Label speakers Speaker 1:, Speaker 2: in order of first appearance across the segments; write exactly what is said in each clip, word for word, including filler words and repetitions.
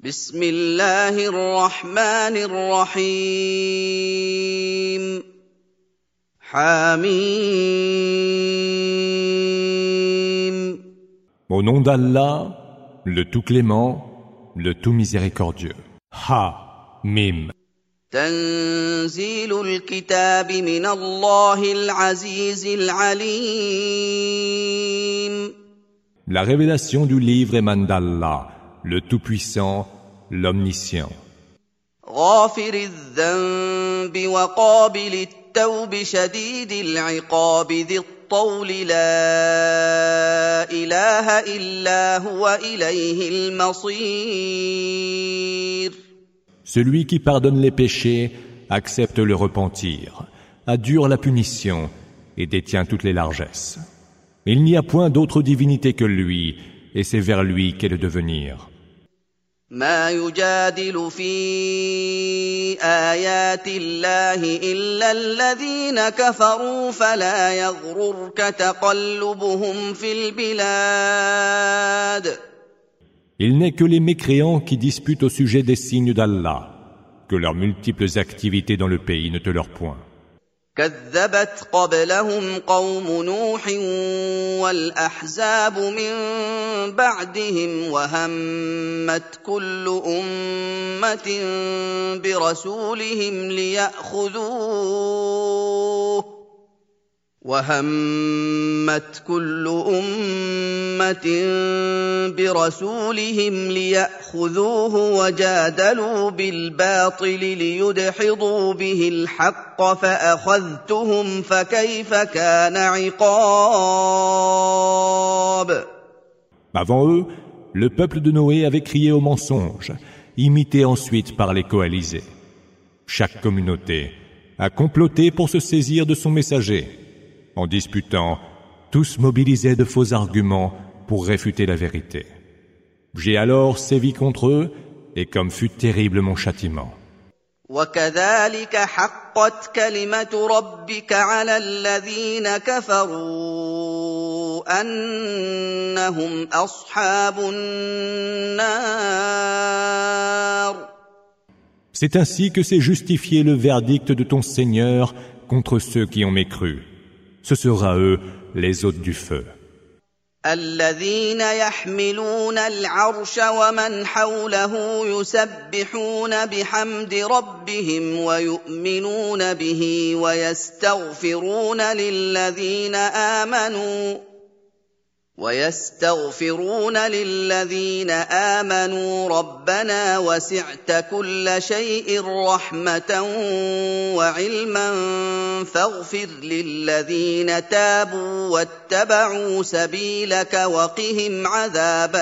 Speaker 1: بسم الله الرحمن الرحيم حميم.
Speaker 2: Au nom d'Allah, le tout clément, le tout miséricordieux. Ha, Mim.
Speaker 1: تنزيل الكتاب من الله العزيز العليم.
Speaker 2: La révélation du livre émane d'Allah, le tout-puissant, l'omniscient.
Speaker 1: غافر الذنب وقابل التوب شديد العقاب ذي الطول لا إله إلا هو إليه المصير.
Speaker 2: Celui qui pardonne les péchés, accepte le repentir, adjure la punition et détient toutes les largesses. Il n'y a point d'autre divinité que lui, et c'est vers lui qu'est le devenir.
Speaker 1: ما يجادل في آيات الله إلا الذين كفروا فلا يغررك تقلبهم في البلاد.
Speaker 2: Il n'est que les mécréants qui disputent au sujet des signes d'Allah, que leurs multiples activités dans le pays ne te leur point.
Speaker 1: كذبت قبلهم قوم نوح والأحزاب من بعدهم وهمت كل أمة برسولهم ليأخذوه وهمت كل أمة برسولهم ليأخذوه وجادلوا بالباطل ليدحضوا به الحق فأخذتهم فكيف كان عقاب.
Speaker 2: Avant eux, le peuple de Noé avait crié au mensonge, imité ensuite par les coalisés. Chaque communauté a comploté pour se saisir de son messager. En disputant, tous mobilisaient de faux arguments pour réfuter la vérité. J'ai alors sévi contre eux, et comme fut terrible mon châtiment.
Speaker 1: وَكَذَلِكَ حَقَّتْ كَلِمَةُ رَبِّكَ عَلَى الَّذِينَ كَفَرُوا أَنَّهُمْ أَصْحَابُ النَّارِ.
Speaker 2: C'est ainsi que s'est justifié le verdict de ton Seigneur contre ceux qui ont mécru. Ce sera eux, les hôtes du feu.
Speaker 1: الذين يحملون العرش ومن حوله يسبحون بحمد ربهم ويؤمنون به ويستغفرون للذين آمنوا ويستغفرون للذين آمنوا ربنا وسعت كل شيء رحمة وعلما فاغفر للذين تابوا واتبعوا سبيلك وقهم عذاب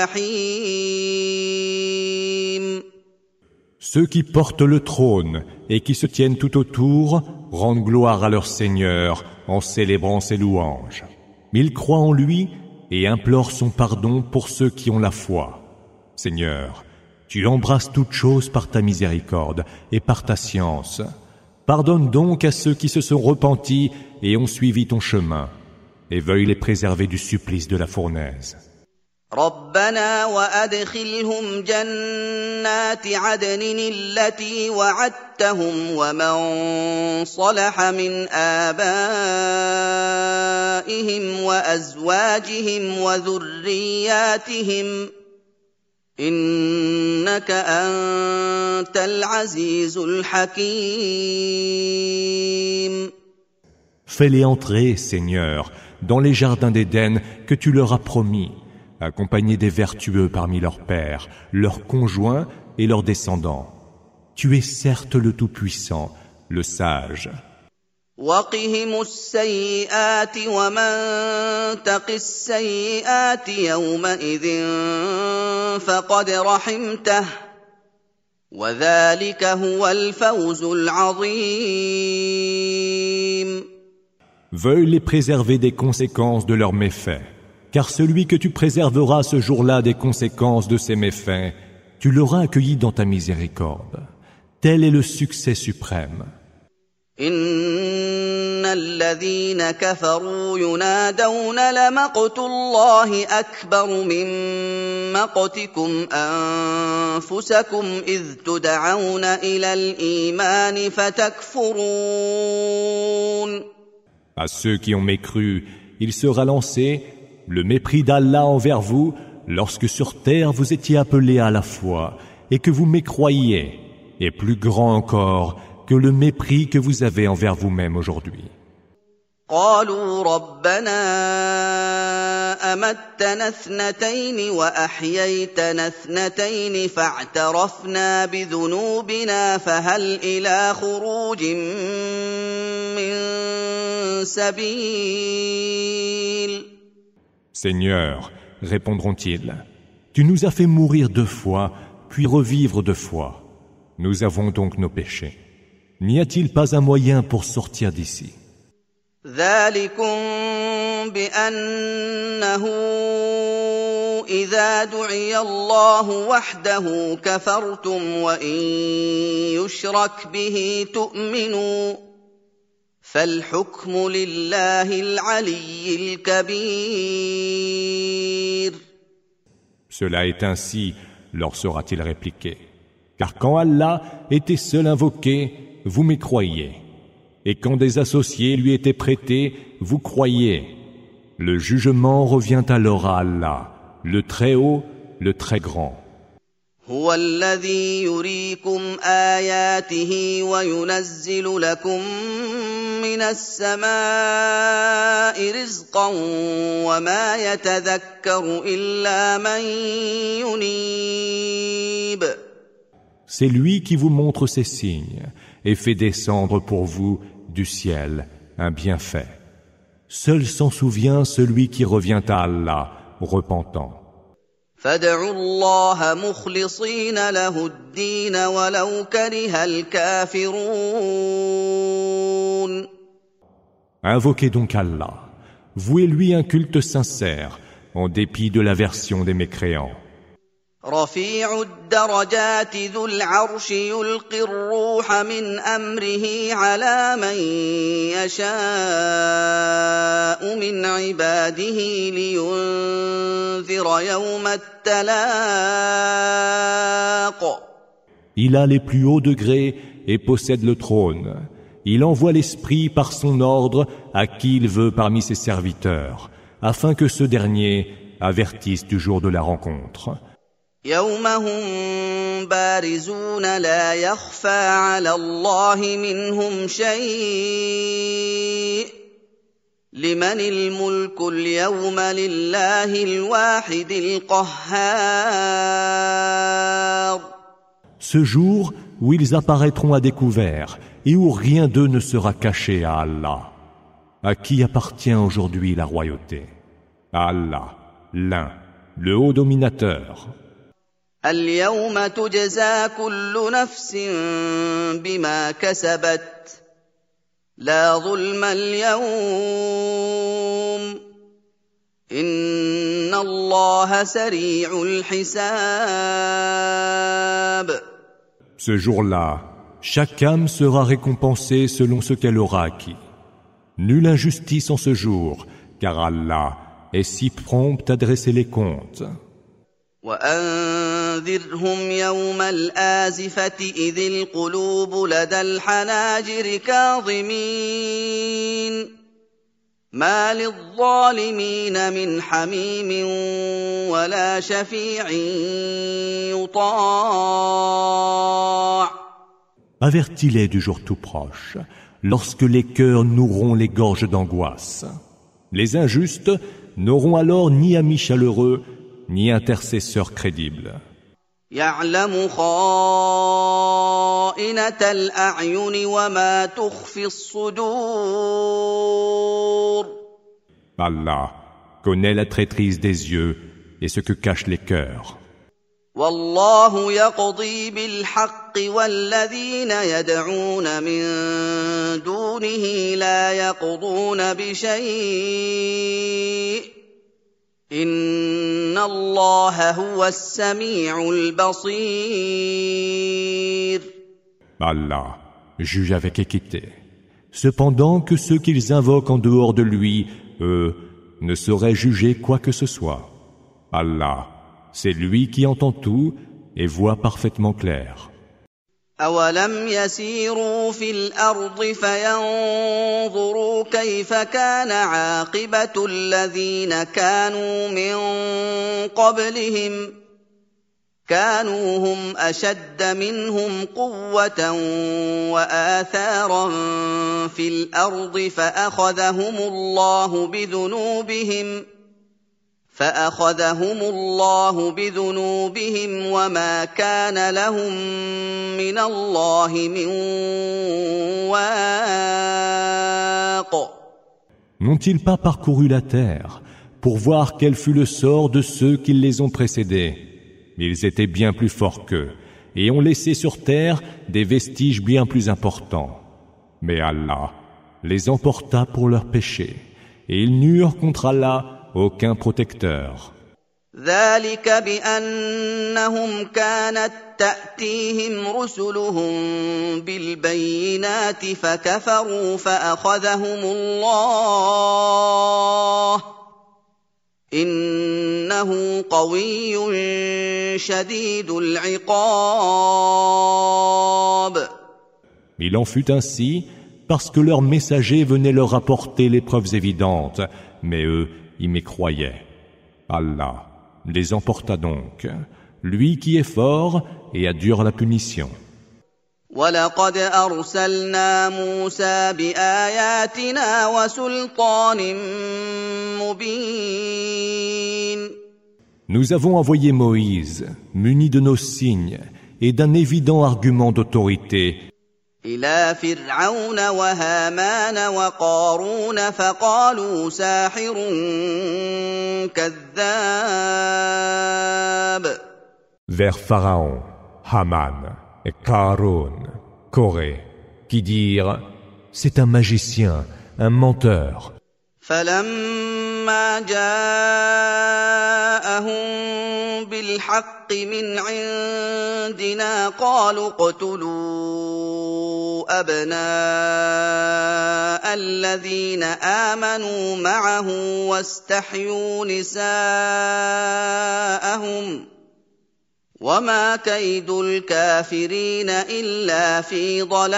Speaker 1: الجحيم.
Speaker 2: Ceux qui portent le trône et qui se tiennent tout autour rendent gloire à leur Seigneur en célébrant ses louanges. Ils croient en lui et implore son pardon pour ceux qui ont la foi. Seigneur, tu embrasses toutes choses par ta miséricorde et par ta science. Pardonne donc à ceux qui se sont repentis et ont suivi ton chemin, et veuille les préserver du supplice de la fournaise.
Speaker 1: ربنا وأدخلهم جنات عدن التي وعدتهم ومن صلح من آبائهم وأزواجهم وذرياتهم إنك أنت العزيز الحكيم.
Speaker 2: Fais-les entrer, Seigneur, dans les jardins d'Éden que tu leur as promis, accompagnés des vertueux parmi leurs pères, leurs conjoints et leurs descendants. Tu es certes le Tout-Puissant, le Sage.
Speaker 1: وَقِهِمُ السَّيِّئَاتِ وَمَن تَقِ السَّيِّئَاتِ يَوْمَئِذٍ فَقَدْ رَحِمْتَهُ وَذَلِكَ هُوَ الْفَوْزُ الْعَظِيمُ.
Speaker 2: Veuille les préserver des conséquences de leurs méfaits. Car celui que tu préserveras ce jour-là des conséquences de ses méfaits, tu l'auras accueilli dans ta miséricorde. Tel est le succès suprême.
Speaker 1: إن الذين كفروا ينادون لمقت الله أكبر من مقتكم أنفسكم إذ تدعون إلى الإيمان فتكفرون.
Speaker 2: À ceux qui ont mécru, il sera lancé le mépris d'Allah envers vous lorsque sur terre vous étiez appelés à la foi et que vous mécroyiez, est plus grand encore que le mépris que vous avez envers vous-même aujourd'hui.
Speaker 1: قالوا ربنا أمتنا اثنتين وأحييتنا اثنتين فاعترفنا بذنوبنا فهل إلى خروج من سبيل.
Speaker 2: Seigneur, répondront-ils, tu nous as fait mourir deux fois, puis revivre deux fois. Nous avons donc nos péchés. N'y a-t-il pas un moyen pour sortir d'ici?
Speaker 1: ذلكم بأنه إذا دعي الله وحده كفرتم وإن يشرك به تؤمنوا فالحكم لله العلي الكبير.
Speaker 2: Cela est ainsi, leur sera-t-il répliqué. Car quand Allah était seul invoqué, vous mécroyiez. Et quand des associés lui étaient prêtés, vous croyiez. Le jugement revient alors à Allah, le Très-Haut, le Très-Grand.
Speaker 1: هو الذي يريكم آياته وينزل لكم من السماء رزقا وما يتذكر إلا من ينيب.
Speaker 2: C'est lui qui vous montre ses signes et fait descendre pour vous du ciel un bienfait. Seul s'en souvient celui qui revient à Allah, repentant.
Speaker 1: فادعوا الله مخلصين له الدين ولو كره الكافرون.
Speaker 2: Invoquez donc Allah, vouez-lui un culte sincère, en dépit de l'aversion des mécréants.
Speaker 1: رفيع الدرجات ذو العرش يلقي الروح من أمره على من يشاء من عباده لينذر يوم التلاق.
Speaker 2: Il a les plus hauts degrés et possède le trône. Il envoie l'esprit par son ordre à qui il veut parmi ses serviteurs, afin que ce dernier avertisse du jour de la rencontre.
Speaker 1: يوم هم بارزون لا يخفى على الله منهم شيء لمن الملك اليوم لله الواحد القهار.
Speaker 2: Ce jour où ils apparaîtront à découvert et où rien d'eux ne sera caché à Allah. À qui appartient aujourd'hui la royauté? À Allah, l'un, le haut dominateur.
Speaker 1: اليوم تجزى كل نفس بما كسبت لا ظلم اليوم إن الله سريع الحساب.
Speaker 2: Ce jour-là, chaque âme sera récompensée selon ce qu'elle aura acquis. Nulle injustice en ce jour, car Allah est si prompt à dresser les comptes.
Speaker 1: وأنذرهم يوم الآزفة إذ القلوب لدى الحناجر كاظمين ما للظالمين من حميم ولا شفيع يطاع.
Speaker 2: Avertis-les du jour tout proche, lorsque les cœurs noueront les gorges d'angoisse. Les injustes n'auront alors ni amis chaleureux, ni intercesseur crédible.
Speaker 1: يعلم خائنة الأعين وما تخفي الصدور.
Speaker 2: Allah connaît la traîtrise des yeux et ce que cachent les cœurs.
Speaker 1: والله يقضي بالحق والذين يدعون من دونه لا يقضون بشيء إن الله هو السميع البصير.
Speaker 2: Allah juge avec équité, cependant que ceux qu'ils invoquent en dehors de lui, eux, ne sauraient juger quoi que ce soit. Allah, c'est lui qui entend tout et voit parfaitement clair.
Speaker 1: أَوَلَمْ يَسِيرُوا فِي الْأَرْضِ فَيَنظُرُوا كَيْفَ كَانَ عَاقِبَةُ الَّذِينَ كَانُوا مِن قَبْلِهِمْ كَانُوا هُمْ أَشَدَّ مِنْهُمْ قُوَّةً وَآثَارًا فِي الْأَرْضِ فَأَخَذَهُمُ اللَّهُ بِذُنُوبِهِمْ فَأَخَذَهُمُ اللَّهُ بِذُنُوبِهِمْ وَمَا كَانَ لَهُم مِّنَ اللَّهِ مِن وَاقٍ.
Speaker 2: N'ont-ils pas parcouru la terre pour voir quel fut le sort de ceux qui les ont précédés? Ils étaient bien plus forts qu'eux et ont laissé sur terre des vestiges bien plus importants. Mais Allah les emporta pour leurs péchés et ils n'eurent contre Allah aucun protecteur.
Speaker 1: ذلك بأنهم كانت تأتيهم رسلهم بالبينات فكفروا فأخذهم الله إنه قوي شديد العقاب.
Speaker 2: Il en fut ainsi parce que leurs messagers venaient leur apporter les preuves évidentes, mais eux y mécroyaient. Allah les emporta donc, lui qui est fort et a dure la punition.
Speaker 1: وَلَقَدْ أَرْسَلْنَا مُوسَى بِآيَاتِنَا وَسُلْطَانٍ مُبِينٍ.
Speaker 2: Nous avons envoyé Moïse, muni de nos signes et d'un évident argument d'autorité,
Speaker 1: إِلَى فِرْعَوْنَ وَهَامَانَ وَقَارُونَ فَقَالُوا سَاحِرٌ كَذَّابٌ.
Speaker 2: vers Pharaon, Haman et Karun, Corée, qui dirent « C'est un magicien, un menteur ».
Speaker 1: فَلَمَّا جَاءَهُم بِالْحَقِّ مِنْ عِندِنَا قَالُوا اقْتُلُوا أَبْنَاءَ الَّذِينَ آمَنُوا مَعَهُ وَاسْتَحْيُوا نِسَاءَهُمْ وَمَا كَيْدُ الْكَافِرِينَ إِلَّا فِي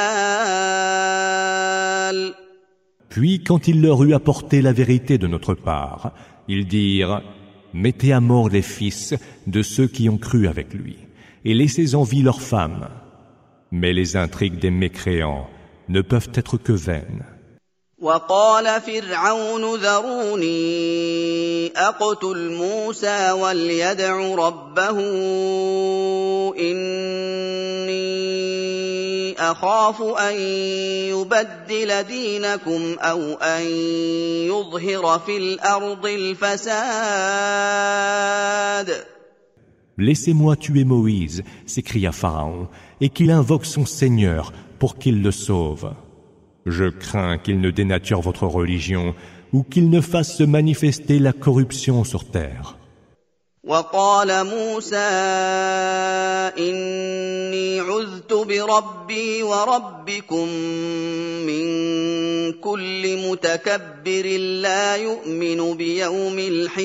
Speaker 1: ضَلَالٍ.
Speaker 2: Puis, quand il leur eut apporté la vérité de notre part, ils dirent « Mettez à mort les fils de ceux qui ont cru avec lui, et laissez en vie leurs femmes. » Mais les intrigues des mécréants ne peuvent être que vaines.
Speaker 1: وقال فرعون ذروني أقتل موسى وليدع ربه إني أخاف أن يبدل دينكم أو أن يظهر في الأرض الفساد.
Speaker 2: Laissez-moi tuer Moïse, s'écria Pharaon, et qu'il invoque son Seigneur pour qu'il le sauve. Je crains qu'il ne dénature votre religion ou qu'il ne fasse se manifester la corruption sur terre.
Speaker 1: وقال موسى إني عذت بربي وربكم من كل متكبر لا يؤمن بيوم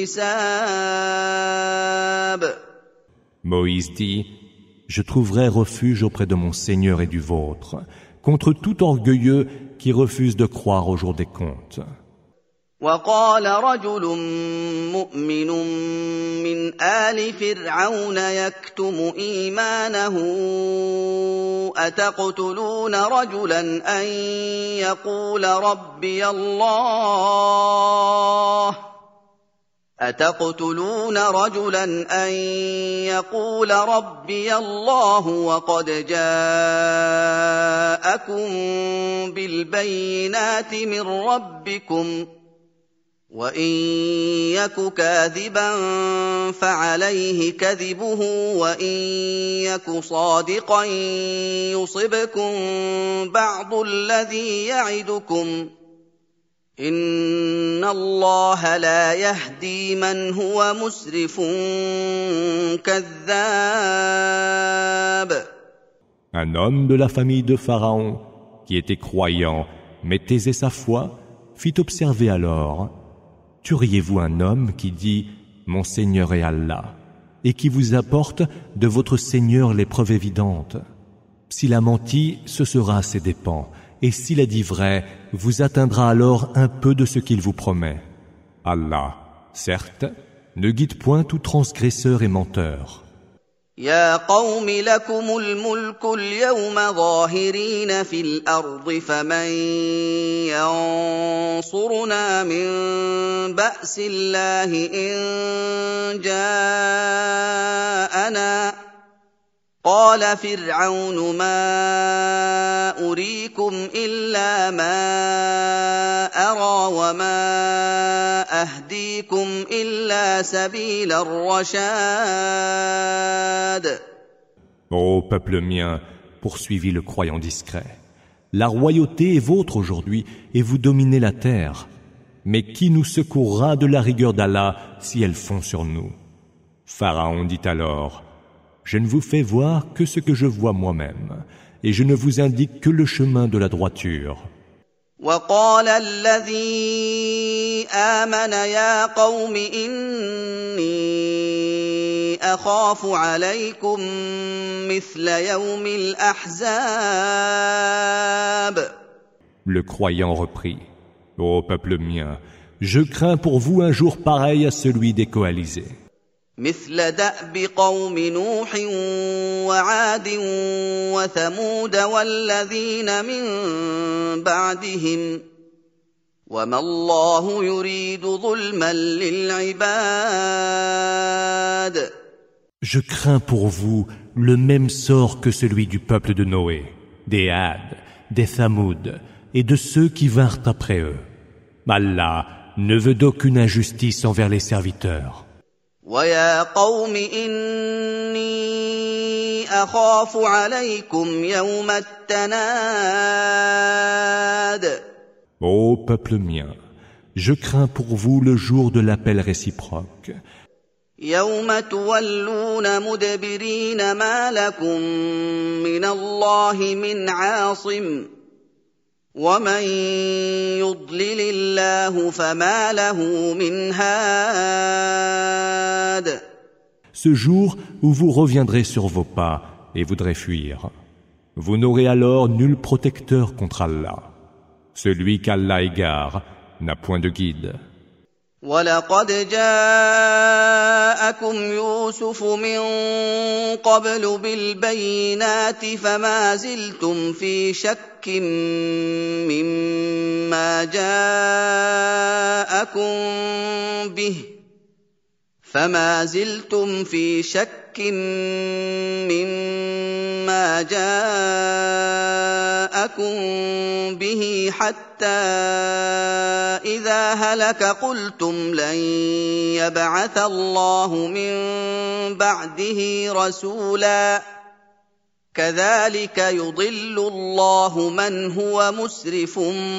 Speaker 1: الحساب.
Speaker 2: Moïse dit, je trouverai refuge auprès de mon Seigneur et du vôtre, contre tout orgueilleux qui refuse de croire au jour des comptes.
Speaker 1: وقال رجل مؤمن من آل فرعون يكتم إيمانه أتقتلون رجلا أن يقول ربي الله أتقتلون رجلا أن يقول ربي الله وقد جاءكم بالبينات من ربكم وإن يك كاذبا فعليه كذبه وإن يك صادقا يصبكم بعض الذي يعدكم إن الله لا يهدي من هو مسرف كذاب.
Speaker 2: Un homme de la famille de Pharaon, qui était croyant, mais taisait sa foi, fit observer alors: tueriez-vous un homme qui dit « Mon Seigneur est Allah » et qui vous apporte de votre Seigneur les preuves évidentes? S'il a menti, ce sera à ses dépens, et s'il a dit vrai, vous atteindra alors un peu de ce qu'il vous promet. Allah, certes, ne guide point tout transgresseur et menteur.
Speaker 1: يا قوم لكم الملك اليوم ظاهرين في الأرض فمن ينصرنا من بأس الله إن جاءنا قال فرعون ما أريكم إلا ما أرى وما أهديكم إلا سبيل الرشاد.
Speaker 2: Ô peuple mien, poursuivit le croyant discret, la royauté est vôtre aujourd'hui et vous dominez la terre. Mais qui nous secourra de la rigueur d'Allah si elle fond sur nous? Pharaon dit alors: je ne vous fais voir que ce que je vois moi-même, et je ne vous indique que le chemin de la droiture.
Speaker 1: وقال الذي آمن يا قوم إني أخاف عليكم مثل يوم الأحزاب.
Speaker 2: Le croyant reprit: ô peuple mien, je crains pour vous un jour pareil à celui des coalisés.
Speaker 1: مثل دأب قوم نوح وعاد وثمود والذين من بعدهم وما الله يريد ظلما للعباد.
Speaker 2: Je crains pour vous le même sort que celui du peuple de Noé, des Had, des Thamoud et de ceux qui vinrent après eux. Allah ne veut d'aucune injustice envers les serviteurs.
Speaker 1: ويا قوم إني أخاف عليكم يوم التناد.
Speaker 2: Ô peuple mien, je crains pour vous le jour de l'appel réciproque.
Speaker 1: يوم تولون مدبرين ما لكم من الله من عاصم ومن يضلل الله فما له من هاد.
Speaker 2: Ce jour où vous reviendrez sur vos pas et voudrez fuir, vous n'aurez alors nul protecteur contre Allah. Celui qu'Allah égare n'a point de guide.
Speaker 1: وَلَقَدْ جَاءَكُمْ يُوسُفُ مِنْ قَبْلُ بِالْبَيِّنَاتِ فَمَا زِلْتُمْ فِي شَكٍّ مِّمَّا جَاءَكُمْ بِهِ فَمَا زِلْتُمْ فِي شَكٍّ مِّمَّا جَاءَكُمْ بِهِ حَتَّى إِذَا هَلَكَ قُلْتُمْ لَن يَبْعَثَ اللَّهُ مِن بَعْدِهِ رَسُولًا كَذَلِكَ يُضِلُّ اللَّهُ مَنْ هُوَ مُسْرِفٌ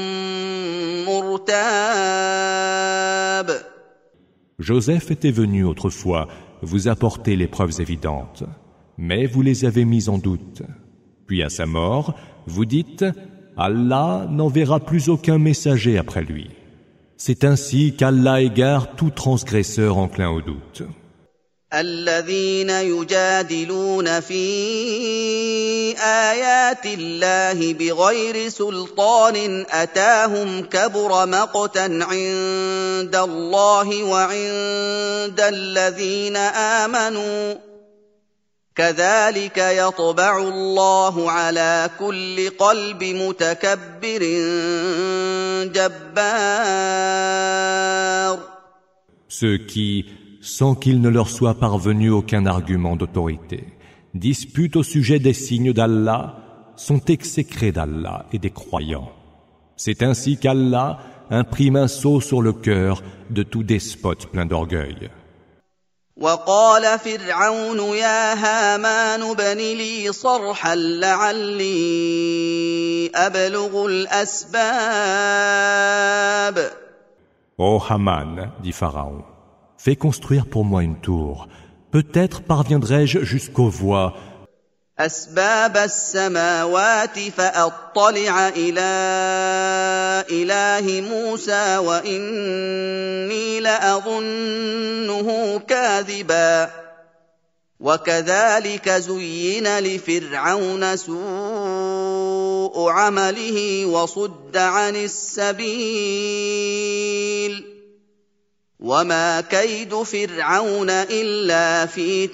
Speaker 1: مُرْتَابٌ.
Speaker 2: Joseph était venu autrefois vous apporter les preuves évidentes, mais vous les avez mises en doute. Puis à sa mort, vous dites: Allah n'enverra plus aucun messager après lui. C'est ainsi qu'Allah égare tout transgresseur enclin au doute.
Speaker 1: الذين يجادلون في آيات الله بغير سلطان أتاهم كبر مقتا عند الله وعند الذين آمنوا كذلك يطبع الله على كل قلب متكبر جبار.
Speaker 2: Ceux qui, sans qu'il ne leur soit parvenu aucun argument d'autorité, disputent au sujet des signes d'Allah, sont exécrés d'Allah et des croyants. C'est ainsi qu'Allah imprime un sceau sur le cœur de tout despote plein d'orgueil.
Speaker 1: وقال فرعون يا هامان ابن لي صرحا لعلي أبلغ الأسباب.
Speaker 2: Ô Haman, dit Pharaon, fais construire pour moi une tour. Peut-être parviendrai-je jusqu'aux voies.
Speaker 1: أسباب السماوات فأطلع إلى إله موسى وإني لأظنه كاذبا وكذلك زين لفرعون سوء عمله وصد عن السبيل وما كيد فرعون إلا في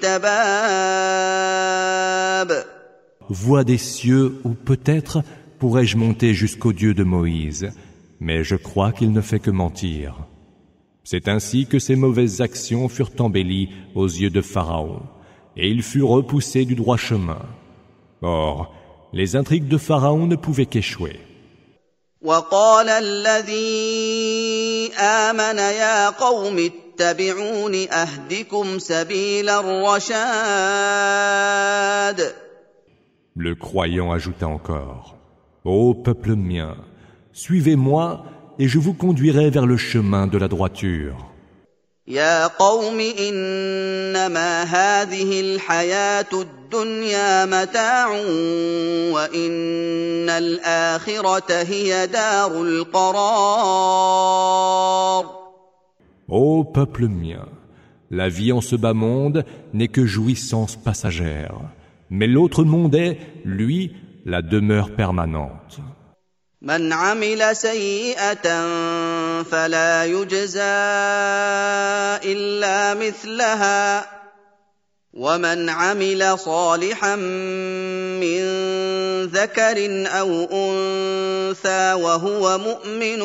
Speaker 1: تباب.
Speaker 2: Voix des cieux, ou peut-être pourrais-je monter jusqu'au Dieu de Moïse, mais je crois qu'il ne fait que mentir. C'est ainsi que ses mauvaises actions furent embellies aux yeux de Pharaon, et il fut repoussé du droit chemin. Or, les intrigues de Pharaon ne pouvaient qu'échouer.
Speaker 1: وقال الذي آمن يا قوم اتبعون أهدكم سبيل الرشاد.
Speaker 2: Le croyant ajouta encore: Ô peuple mien, suivez-moi et je vous conduirai vers le chemin de la droiture.
Speaker 1: يا قوم إنما هذه الحياة الدنيا متاع وإن الآخرة هي دار القرار.
Speaker 2: Ô peuple mien, la vie en ce bas monde n'est que jouissance passagère, mais l'autre monde est, lui, la demeure permanente.
Speaker 1: من عمل سيئة فلا يجزى إلا مثلها ومن عمل صالحا من ذكر أو أنثى وهو مؤمن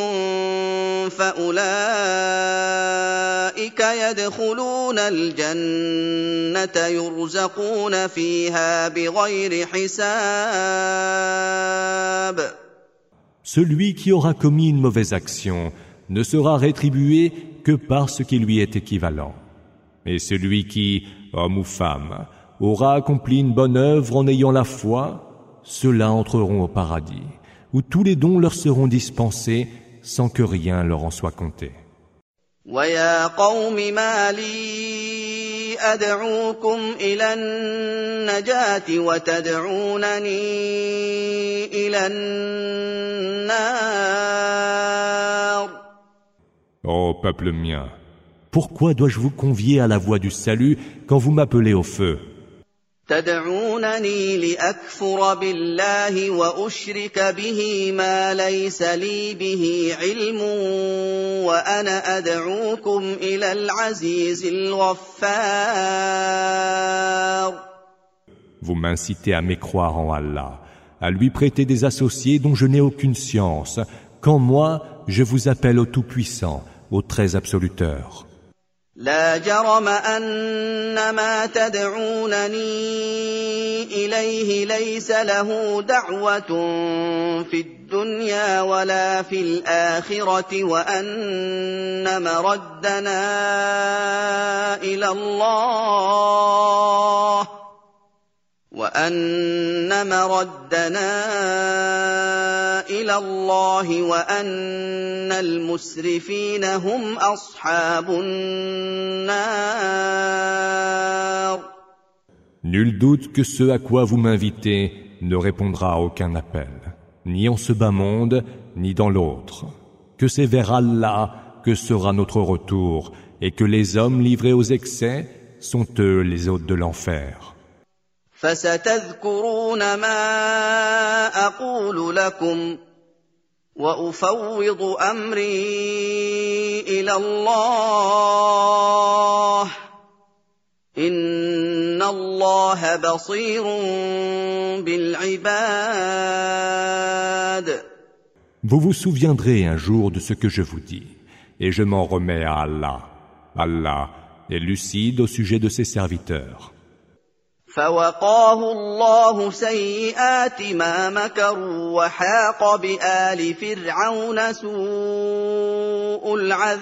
Speaker 1: فأولئك يدخلون الجنة يرزقون فيها بغير حساب.
Speaker 2: Celui qui aura commis une mauvaise action ne sera rétribué que par ce qui lui est équivalent. Et celui qui, homme ou femme, aura accompli une bonne œuvre en ayant la foi, ceux-là entreront au paradis, où tous les dons leur seront dispensés sans que rien leur en soit compté.
Speaker 1: وَيَا قَوْمِ مَا لِي أَدْعُوكُمْ إِلَى النَّجَاةِ وَتَدْعُونَنِي إِلَى النَّارِ.
Speaker 2: Ô peuple mien, pourquoi dois-je vous convier à la voie du salut quand vous m'appelez au feu?
Speaker 1: تدعونني لأكفر بالله وأشرك به ما ليس لي به علم وأنا أدعوكم إلى العزيز الغفار.
Speaker 2: Vous m'incitez à mécroire en Allah, à lui prêter des associés dont je n'ai aucune science, quand moi, je vous appelle au Tout-Puissant, au Très Absoluteur.
Speaker 1: لا جرم أن ما تدعونني إليه ليس له دعوة في الدنيا ولا في الآخرة وأن مردنا إلى الله وأن مردنا إلى الله وأن المسرفين هم أصحاب النار.
Speaker 2: Nul doute que ce à quoi vous m'invitez ne répondra à aucun appel, ni en ce bas monde, ni dans l'autre. Que c'est vers Allah que sera notre retour, et que les hommes livrés aux excès sont eux les hôtes de l'enfer.
Speaker 1: فستذكرون ما أقول لكم وأفوض أمري إلى الله إن الله بصير بالعباد.
Speaker 2: Vous vous souviendrez un jour de ce que je vous dis, et je m'en remets à Allah. Allah est lucide au sujet de ses serviteurs.
Speaker 1: فوقاه الله سيئات ما مكروا وحاق بآل فرعون سوء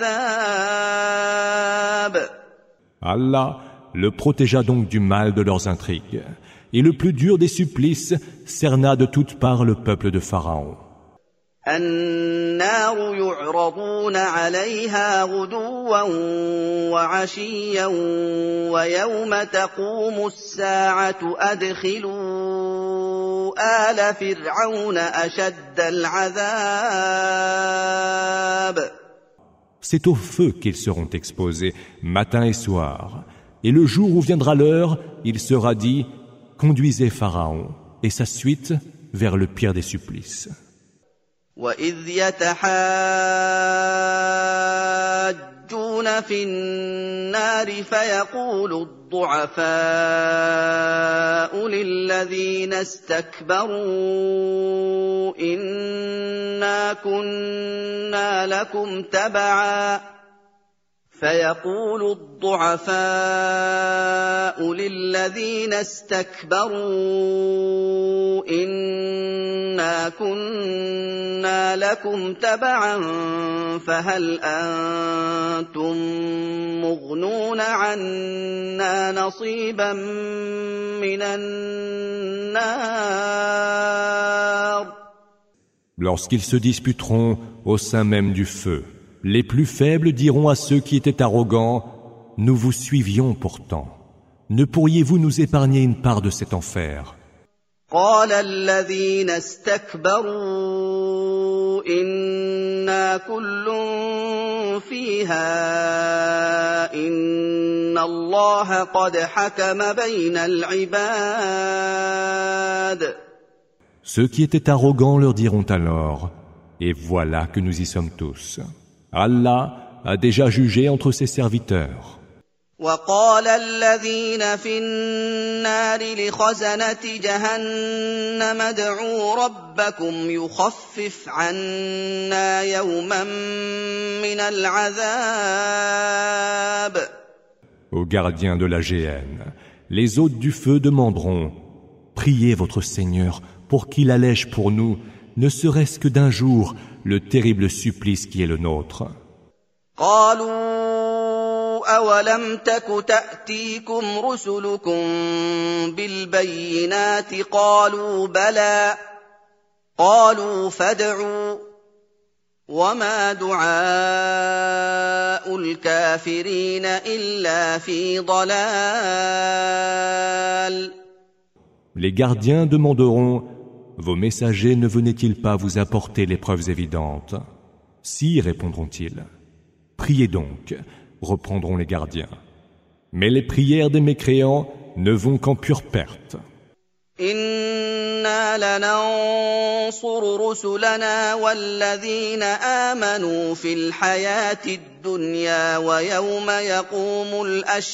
Speaker 1: العذاب.
Speaker 2: Allah le protégea donc du mal de leurs intrigues, et le plus dur des supplices cerna de toutes parts le peuple de Pharaon.
Speaker 1: النار يعرضون عليها غدوا وعشيا ويوم تقوم الساعة أدخلوا آل فرعون أشد العذاب.
Speaker 2: C'est au feu qu'ils seront exposés, matin et soir. Et le jour où viendra l'heure, il sera dit, conduisez Pharaon et sa suite vers le pire des supplices.
Speaker 1: وَإِذْ يَتَحَاجُّونَ فِي النَّارِ فَيَقُولُ الضُّعَفَاءُ لِلَّذِينَ اسْتَكْبَرُوا إِنَّا كُنَّا لَكُمْ تَبَعًا فيقول الضعفاء للذين استكبروا إنا كنا لكم تبعا فهل أنتم مغنون عنا نصيبا من النار.
Speaker 2: Lorsqu'ils se disputeront au sein même du feu, les plus faibles diront à ceux qui étaient arrogants, « Nous vous suivions pourtant. Ne pourriez-vous nous épargner une part de cet enfer ?»
Speaker 1: قال الذين استكبروا إنا كل فيها إن الله قد حكم بين العباد.
Speaker 2: Ceux qui étaient arrogants leur diront alors, « Et voilà que nous y sommes tous. Allah a déjà jugé entre ses serviteurs. »
Speaker 1: وقال الذين في النار لخزنة جهنم ادعوا ربكم يخفف عنا يوما من العذاب.
Speaker 2: Aux gardiens de la géhenne, les hôtes du feu demanderont, priez votre Seigneur pour qu'il allège pour nous, ne serait-ce que d'un jour, le terrible supplice qui est le nôtre.
Speaker 1: قالوا أولم تك تأتيكم رسلكم بالبينات قالوا بلى قالوا فادعوا وما دعاء الكافرين إلا في ضلال.
Speaker 2: Les gardiens demanderont, vos messagers ne venaient-ils pas vous apporter les preuves évidentes? Si, répondront-ils. Priez donc, reprendront les gardiens. Mais les prières des mécréants ne vont qu'en pure perte.
Speaker 1: إنا لننصر رسلنا والذين آمنوا في الحياة الدنيا ويوم يقوم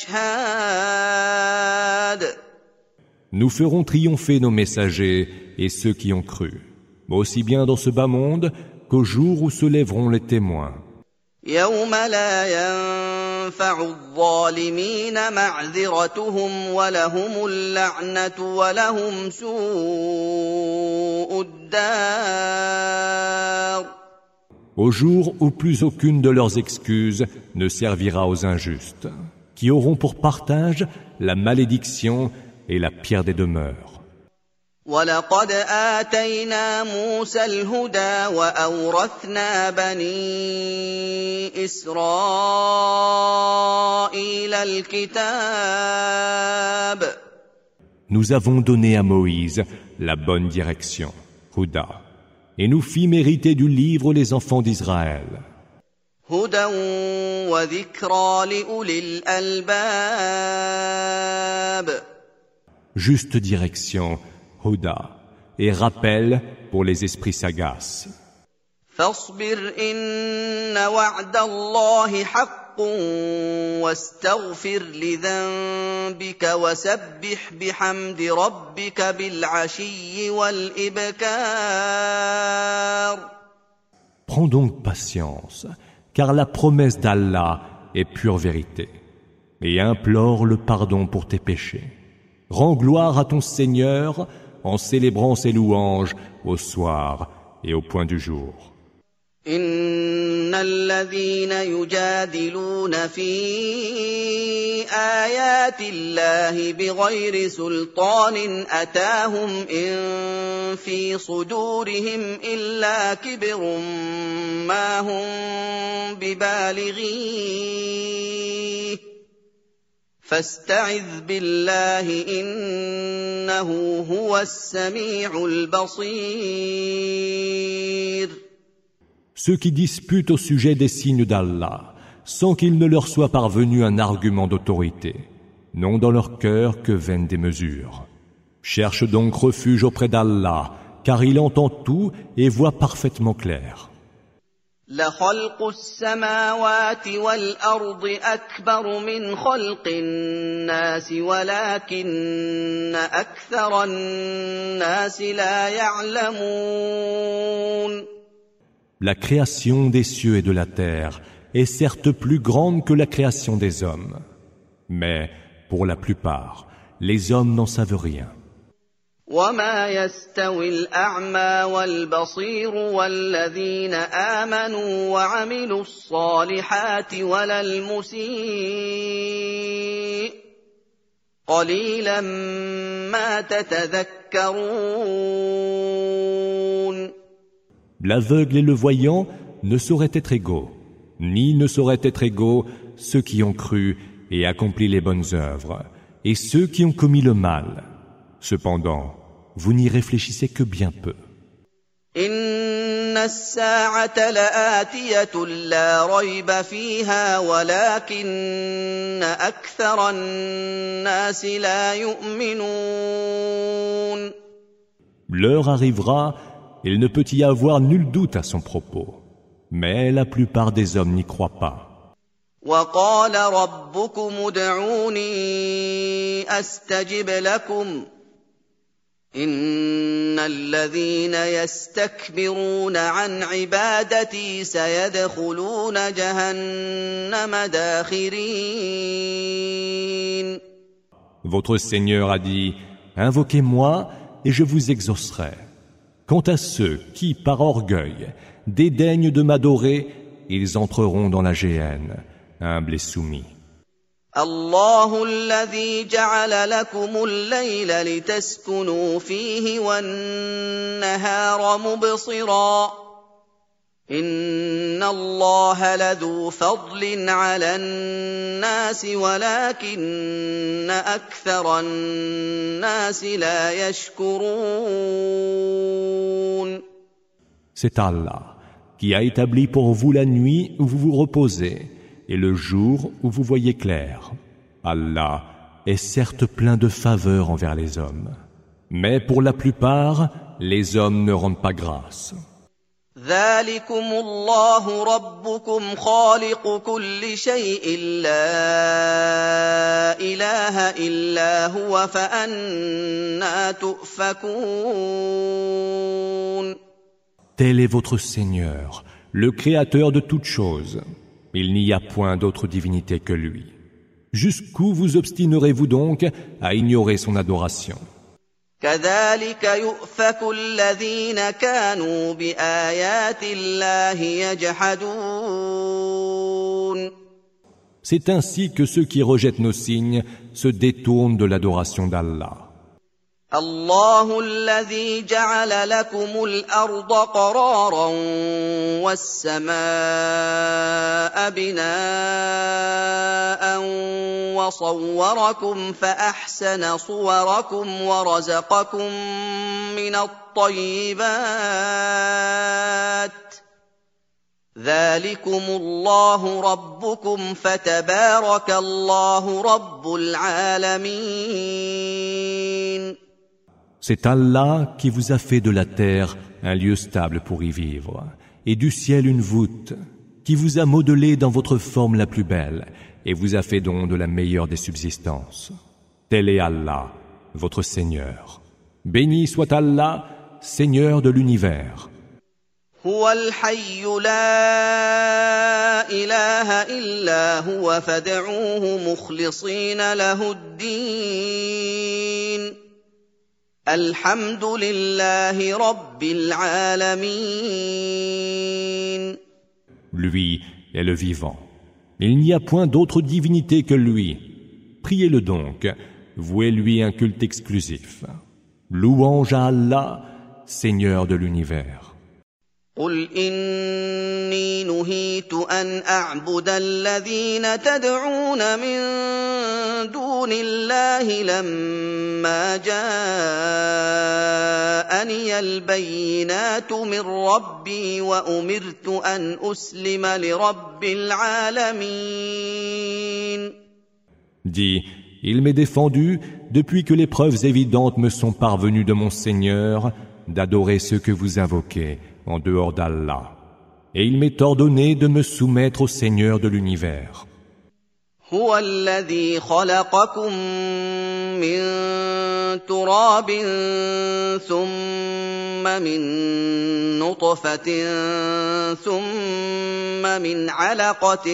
Speaker 1: الأشهاد.
Speaker 2: Nous ferons triompher nos messagers et ceux qui ont cru, aussi bien dans ce bas monde qu'au jour où se lèveront les témoins.
Speaker 1: يوم لا ينفع الظالمين معذرتهم ولهم اللعنة ولهم سوء الدار.
Speaker 2: Au jour où plus aucune de leurs excuses ne servira aux injustes, qui auront pour partage la malédiction et la pire des demeures.
Speaker 1: وَلَقَدْ آتَيْنَا مُوسَى الْهُدَى وَأَوْرَثْنَا بَنِي إِسْرَائِيلَ الْكِتَابَ.
Speaker 2: Nous avons donné à Moïse la bonne direction, Huda, et nous fit mériter du livre les enfants d'Israël.
Speaker 1: هُدًى وَذِكْرَى لِأُولِي الْأَلْبَابِ.
Speaker 2: Juste direction, Huda, et rappel pour les esprits sagaces.
Speaker 1: فاصبر إن وعد الله حق واستغفر لذنبك وسبح بحمد ربك بالعشي والإبكار.
Speaker 2: Prends donc patience, car la promesse d'Allah est pure vérité, et implore le pardon pour tes péchés. Rends gloire à ton Seigneur en célébrant ses louanges au soir et au point du jour.
Speaker 1: إن الذين يجادلون في آيات الله بغير سلطان أتاهم إن في صدورهم إلا كبر ما هم ببالغيه فاستعذ بالله إنه هو السميع البصير.
Speaker 2: Ceux qui disputent au sujet des signes d'Allah, sans qu'il ne leur soit parvenu un argument d'autorité, n'ont dans leur cœur que vaines démesures. Cherche donc refuge auprès d'Allah, car il entend tout et voit parfaitement clair.
Speaker 1: لخلق السماوات والأرض أكبر من خلق الناس ولكن أكثر الناس لا يعلمون.
Speaker 2: La création des cieux et de la terre est certes plus grande que la création des hommes, mais pour la plupart, les hommes n'en savent rien.
Speaker 1: وما يستوي الأعمى والبصير والذين آمنوا وعملوا الصالحات ولا المسيء قليلا ما تتذكرون.
Speaker 2: L'aveugle et le voyant ne sauraient être égaux, ni ne sauraient être égaux ceux qui ont cru et accompli les bonnes œuvres, et ceux qui ont commis le mal. Cependant, vous n'y réfléchissez que bien peu.
Speaker 1: إن الساعة لآتية لا ريب فيها ولكن أكثر الناس لا يؤمنون.
Speaker 2: L'heure arrivera, il ne peut y avoir nul doute à son propos, mais la plupart des hommes n'y croient pas.
Speaker 1: وقال ربكم ادعوني أستجب لكم إن الذين يستكبرون عن عبادتي سيدخلون جهنم داخرين.
Speaker 2: Votre Seigneur a dit, invoquez-moi et je vous exaucerai. Quant à ceux qui, par orgueil, dédaignent de m'adorer, ils entreront dans la géhenne, humbles et soumis.
Speaker 1: الله الذي جعل لكم الليل لتسكنوا فيه والنهار مبصرا إن الله لذو فضل على الناس ولكن أكثر الناس لا يشكرون.
Speaker 2: C'est Allah qui a établi pour vous la nuit où vous vous reposez et le jour où vous voyez clair. Allah est certes plein de faveurs envers les hommes, mais pour la plupart, les hommes ne rendent pas grâce.
Speaker 1: ذلكم الله ربكم خالق كل شيء لا إله إلا هو فأنى تؤفكون.
Speaker 2: Tel est votre Seigneur, le Créateur de toutes choses. Il n'y a point d'autre divinité que lui. Jusqu'où vous obstinerez-vous donc à ignorer son adoration?
Speaker 1: كذلك يؤفك الذين كانوا بآيات الله يجحدون.
Speaker 2: C'est ainsi que ceux qui rejettent nos signes se détournent de l'adoration d'Allah.
Speaker 1: الله الذي جعل لكم الأرض قرارا والسماء بناء وصوركم فأحسن صوركم ورزقكم من الطيبات ذلكم الله ربكم فتبارك الله رب العالمين.
Speaker 2: C'est Allah qui vous a fait de la terre un lieu stable pour y vivre, et du ciel une voûte, qui vous a modelé dans votre forme la plus belle, et vous a fait don de la meilleure des subsistances. Tel est Allah, votre Seigneur. Béni soit Allah, Seigneur de l'univers.
Speaker 1: هو الحي لا إله إلا هو فادعوه مخلصين له الدين الحمد لله رب العالمين.
Speaker 2: Lui est le vivant. Il n'y a point d'autre divinité que lui. Priez-le donc, vouez-lui un culte exclusif. Louange à Allah, Seigneur de l'univers.
Speaker 1: قل إني نهيت أن أعبد الذين تدعون من دون الله لما جاءني البينات من ربي وأمرت أن أسلم لرب العالمين.
Speaker 2: Dis, il m'est défendu, depuis que les preuves évidentes me sont parvenues de mon Seigneur, d'adorer ceux que vous invoquez en dehors d'Allah. Et il m'est ordonné de me soumettre au Seigneur de l'univers.
Speaker 1: هو الذي خلقكم من تراب ثم من نطفة ثم من علقة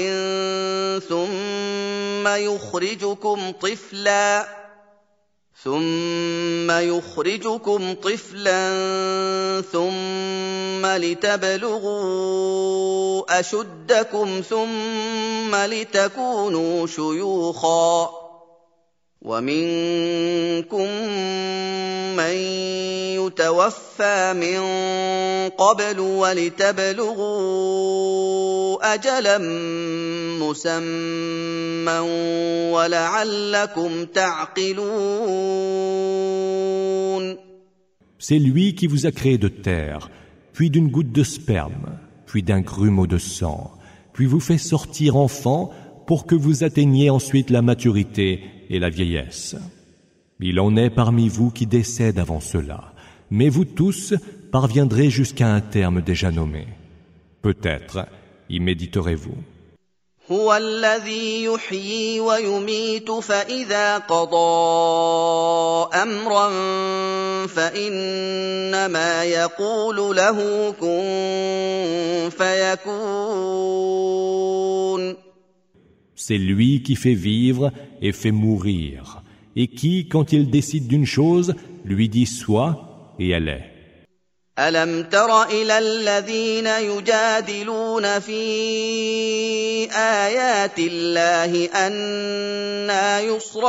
Speaker 1: ثم يخرجكم طفلاً ثم يخرجكم طفلا ثم لتبلغوا أشدكم ثم لتكونوا شيوخا ومنكم من يتوفى من قبل ولتبلغوا أجلا مسمى ولعلكم تعقلون.
Speaker 2: C'est lui qui vous a créé de terre, puis d'une goutte de sperme, puis d'un grumeau de sang, puis vous fait sortir enfant pour que vous atteigniez ensuite la maturité et la vieillesse. Il en est parmi vous qui décèdent avant cela, mais vous tous parviendrez jusqu'à un terme déjà nommé. Peut-être y méditerez-vous.
Speaker 1: هو الذي يحيي ويميت فإذا قضى أمرا فإنما يقول له كن فيكون.
Speaker 2: C'est lui qui fait vivre et fait mourir, et qui, quand il décide d'une chose, lui dit sois, et elle est.
Speaker 1: ألم تر إلى الذين يجادلون في آيات الله أنى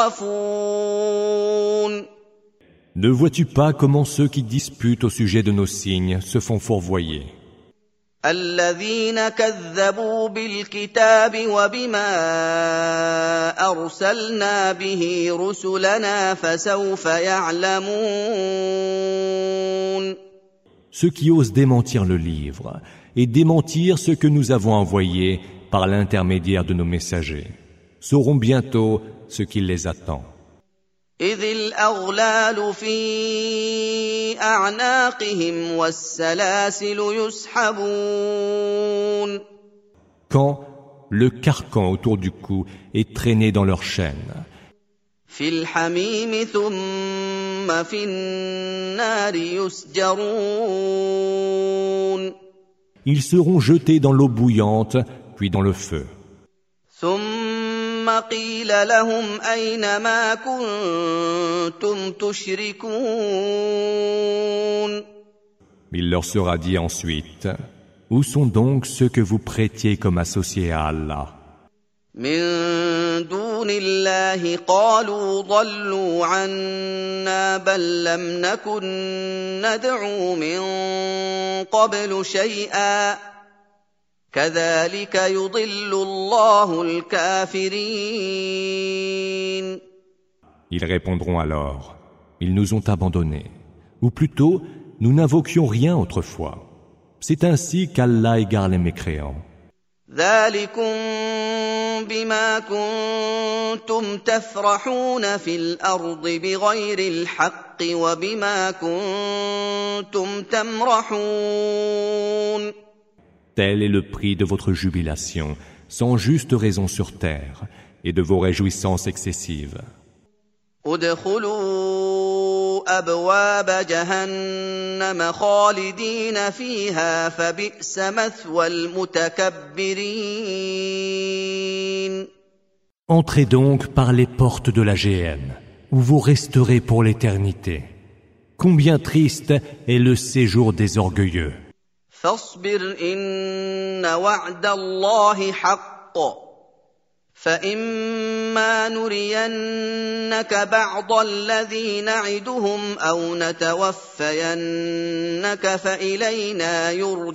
Speaker 1: يصرفون.
Speaker 2: Ne vois-tu pas comment ceux qui disputent au sujet de nos signes se font fourvoyer?
Speaker 1: الذين كذبوا بالكتاب وبما أرسلنا به رسلنا فسوف يعلمون.
Speaker 2: Ceux qui osent démentir le livre et démentir ce que nous avons envoyé par l'intermédiaire de nos messagers sauront bientôt ce qui les attend.
Speaker 1: إذ الأغلال في أعناقهم والسلاسل يسحبون.
Speaker 2: Quand le carcan autour du cou est traîné dans leurs chaînes.
Speaker 1: في الحميم ثم في النار يسجرون.
Speaker 2: Ils seront jetés dans l'eau bouillante, puis dans le feu.
Speaker 1: ثم قيل لهم أين ما كنتم تشركون.
Speaker 2: Il leur sera dit ensuite, où sont donc ceux que vous prêtiez comme associés à Allah?
Speaker 1: من دون الله قالوا ضلوا عنا بل لم نكن ندعو من قبل شيئا كذلك يضل الله الكافرين.
Speaker 2: Ils répondront alors, ils nous ont abandonnés, ou plutôt, nous n'invoquions rien autrefois. C'est ainsi qu'Allah égare les mécréants.
Speaker 1: ذلكم بما كنتم تفرحون في الأرض بغير الحق وبما كنتم تمرحون.
Speaker 2: Tel est le prix de votre jubilation, sans juste raison sur terre, et de vos réjouissances excessives.
Speaker 1: ادخلوا أبواب جهنم خالدين فيها فبئس مثوى المتكبرين.
Speaker 2: Entrez donc par les portes de la géhenne, où vous resterez pour l'éternité. Combien triste est le séjour des orgueilleux.
Speaker 1: فاصبر إن وعد الله حق فإما نرينك بعض الذي نعدهم أو نتوفينك فإلينا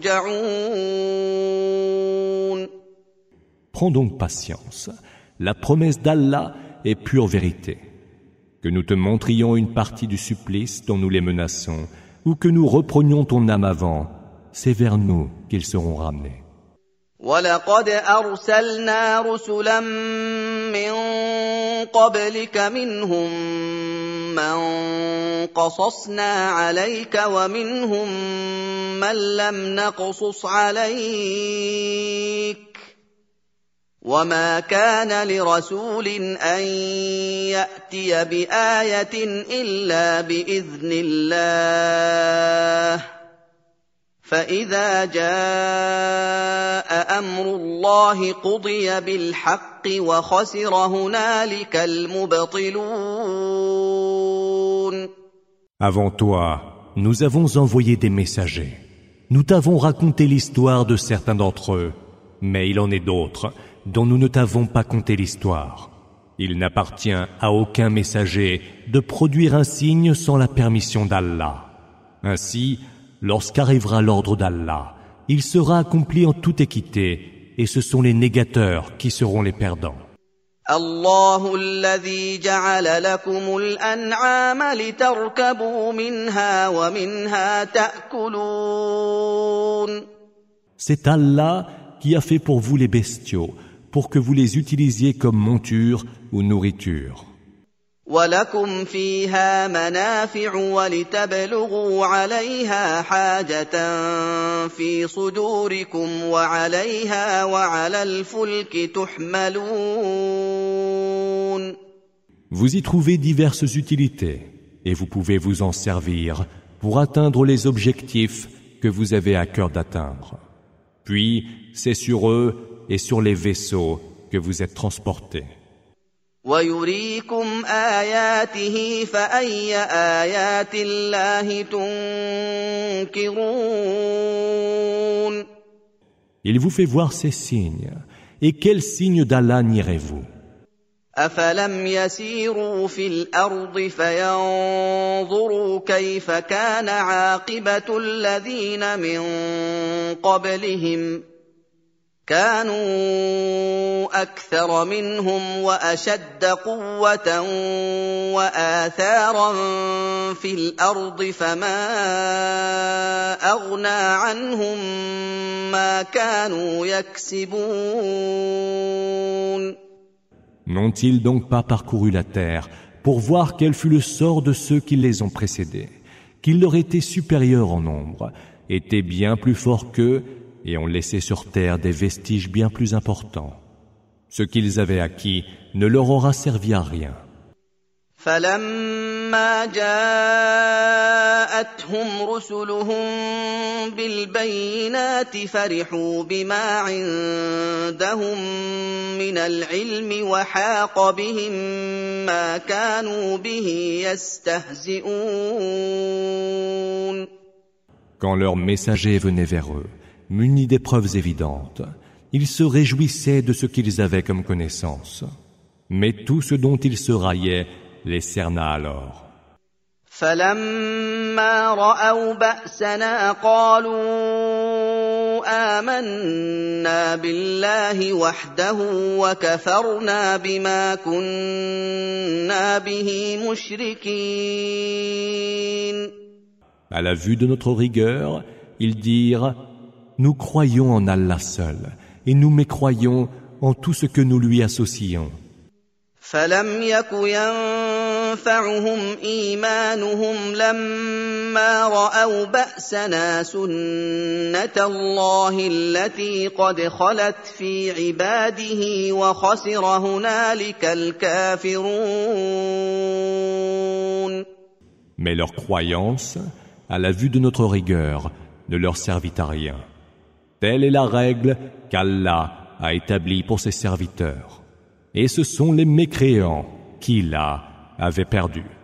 Speaker 1: يرجعون.
Speaker 2: Prends donc patience. La promesse d'Allah est pure vérité. Que nous te montrions une partie du supplice dont nous les menaçons, ou que nous reprenions ton âme avant, c'est vers nous qu'ils seront ramenés.
Speaker 1: وَلَقَدْ أَرْسَلْنَا رُسُلًا مِّن قَبْلِكَ مِنْهُم مَّن قَصَصْنَا عَلَيْكَ وَمِنْهُم مَّن لَّمْ نَقْصُصْ عَلَيْكَ وَمَا كَانَ لِرَسُولٍ أَن يَأْتِيَ بِآيَةٍ إِلَّا بِإِذْنِ اللَّهِ فَإِذَا جَاءَ أَمْرُ اللَّهِ قُضِيَ بِالْحَقِّ وَخَسِرَ هُنَالِكَ الْمُبْطِلُونَ.
Speaker 2: Avant toi, nous avons envoyé des messagers. Nous t'avons raconté l'histoire de certains d'entre eux, mais il en est d'autres dont nous ne t'avons pas conté l'histoire. Il n'appartient à aucun messager de produire un signe sans la permission d'Allah. Ainsi, lorsqu'arrivera l'ordre d'Allah, il sera accompli en toute équité, et ce sont les négateurs qui seront les perdants.
Speaker 1: الله الذي جعل لكم الأنعام لتركبوا منها ومنها تأكلون.
Speaker 2: C'est Allah qui a fait pour vous les bestiaux, pour que vous les utilisiez comme monture ou nourriture.
Speaker 1: وَلَكُمْ فِيهَا مَنَافِعُ وَلِتَبْلُغُوا عَلَيْهَا حَاجَةً فِي صُدُورِكُمْ وَعَلَيْهَا وَعَلَى الْفُلْكِ تُحْمَلُونَ.
Speaker 2: Vous y trouvez diverses utilités, et vous pouvez vous en servir pour atteindre les objectifs que vous avez à cœur d'atteindre. Puis, c'est sur eux et sur les vaisseaux que vous êtes transportés.
Speaker 1: وَيُرِيكُمْ آيَاتِهِ فَأَيَّ آيَاتِ اللَّهِ تُنكِرُونَ.
Speaker 2: Il vous fait voir ses signes. Et quels signes d'Allah nierez-vous?
Speaker 1: أَفَلَمْ يَسِيرُوا فِي الْأَرْضِ فَيَنظُرُوا كَيْفَ كَانَ عَاقِبَةُ الَّذِينَ مِن قَبْلِهِمْ كانوا أكثر منهم وأشد قوة وآثارا في الأرض فما أغنى عنهم ما كانوا يكسبون.
Speaker 2: N'ont-ils donc pas parcouru la terre pour voir quel fut le sort de ceux qui les ont précédés, qu'ils leur étaient supérieurs en nombre, étaient bien plus forts qu'eux, et ont laissé sur terre des vestiges bien plus importants. Ce qu'ils avaient acquis ne leur aura servi à rien.
Speaker 1: فَلَمَّا جَاءَتْهُمْ رُسُلُهُم بِالْبَيِّنَاتِ فَرِحُوا بِمَا عِندَهُم مِّنَ الْعِلْمِ وَحَاقَ بِهِم مَّا كَانُوا بِهِ يَسْتَهْزِئُونَ.
Speaker 2: Quand leurs messagers venaient vers eux, munis des preuves évidentes, ils se réjouissaient de ce qu'ils avaient comme connaissance. Mais tout ce dont ils se raillaient les cerna alors.
Speaker 1: فَلَمَّا رَأَوْا بَأْسَنَا قَالُوا آمَنَّا بِاللَّهِ وَحْدَهُ وَكَفَرْنَا بِمَا كُنَّا بِهِ مُشْرِكِينَ.
Speaker 2: À la vue de notre rigueur, ils dirent: nous croyons en Allah seul, et nous mécroyons en tout ce que nous lui associons.
Speaker 1: فَلَمْ يَكُ يَنفَعُهُمْ إِيمَانُهُمْ لَمَّا رَأَوْا بَأْسَنَا سُنَّةَ اللَّهِ الَّتِي قَدْ خَلَتْ فِي عِبَادِهِ وَخَسِرَ هُنَالِكَ الْكَافِرُونَ.
Speaker 2: Mais leur croyance, à la vue de notre rigueur, ne leur servit à rien. Telle est la règle qu'Allah a établie pour ses serviteurs. Et ce sont les mécréants qui, là, avaient perdu.